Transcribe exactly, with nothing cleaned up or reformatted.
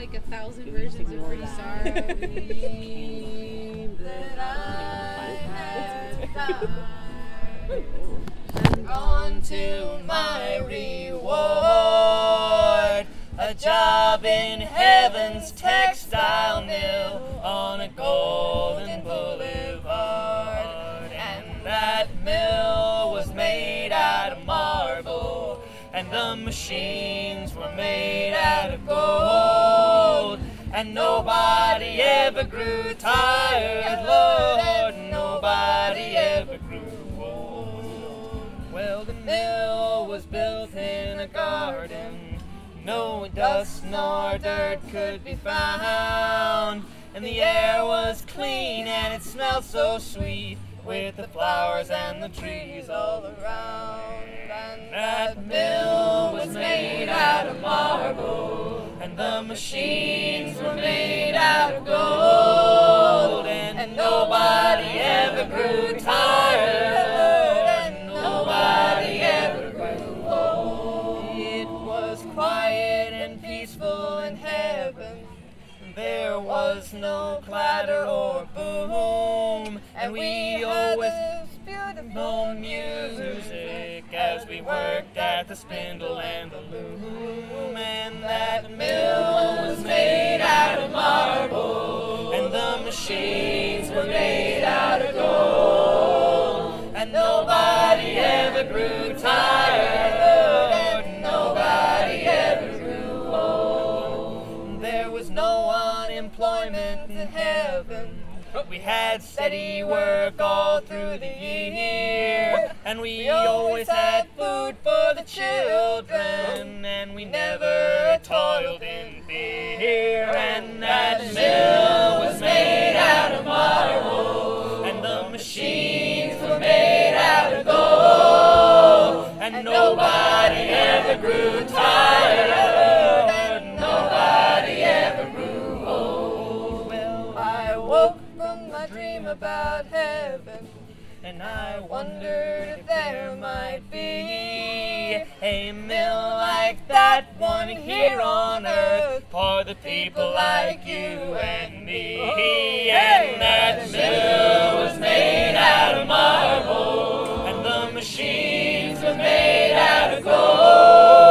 make a thousand versions of Pretty Sorry. That I have found. On to my reward, a job in heaven's textile mill on a golden boulevard. And that mill was made out of marble, and the machines were made out of gold. And nobody ever grew tired, Lord, nobody ever grew old. Well, the mill was built in a garden, no dust nor dirt could be found, and the air was clean and it smelled so sweet, with the flowers and the trees all around. And that mill was made out of marble, and the machines were made out of gold, and nobody ever grew tired, and nobody ever grew old. It was quiet and peaceful in heaven, there was no clatter or boom, and we always had beautiful music as we worked at the spindle and the loom. And that mill was made out of marble, and the machines were made out of gold, and nobody ever grew tired, and nobody ever grew old. There was no unemployment in heaven, we had steady work all through the year, and we always had food for the children, and we never toiled in fear. And that mill was made out of marble, and the machines were made out of gold, and nobody ever grew tired, and nobody ever grew old. Well, I woke from my dream about heaven, and I wondered if there might be a mill like that one here on earth for the people like you and me. And that mill was made out of marble, and the machines were made out of gold,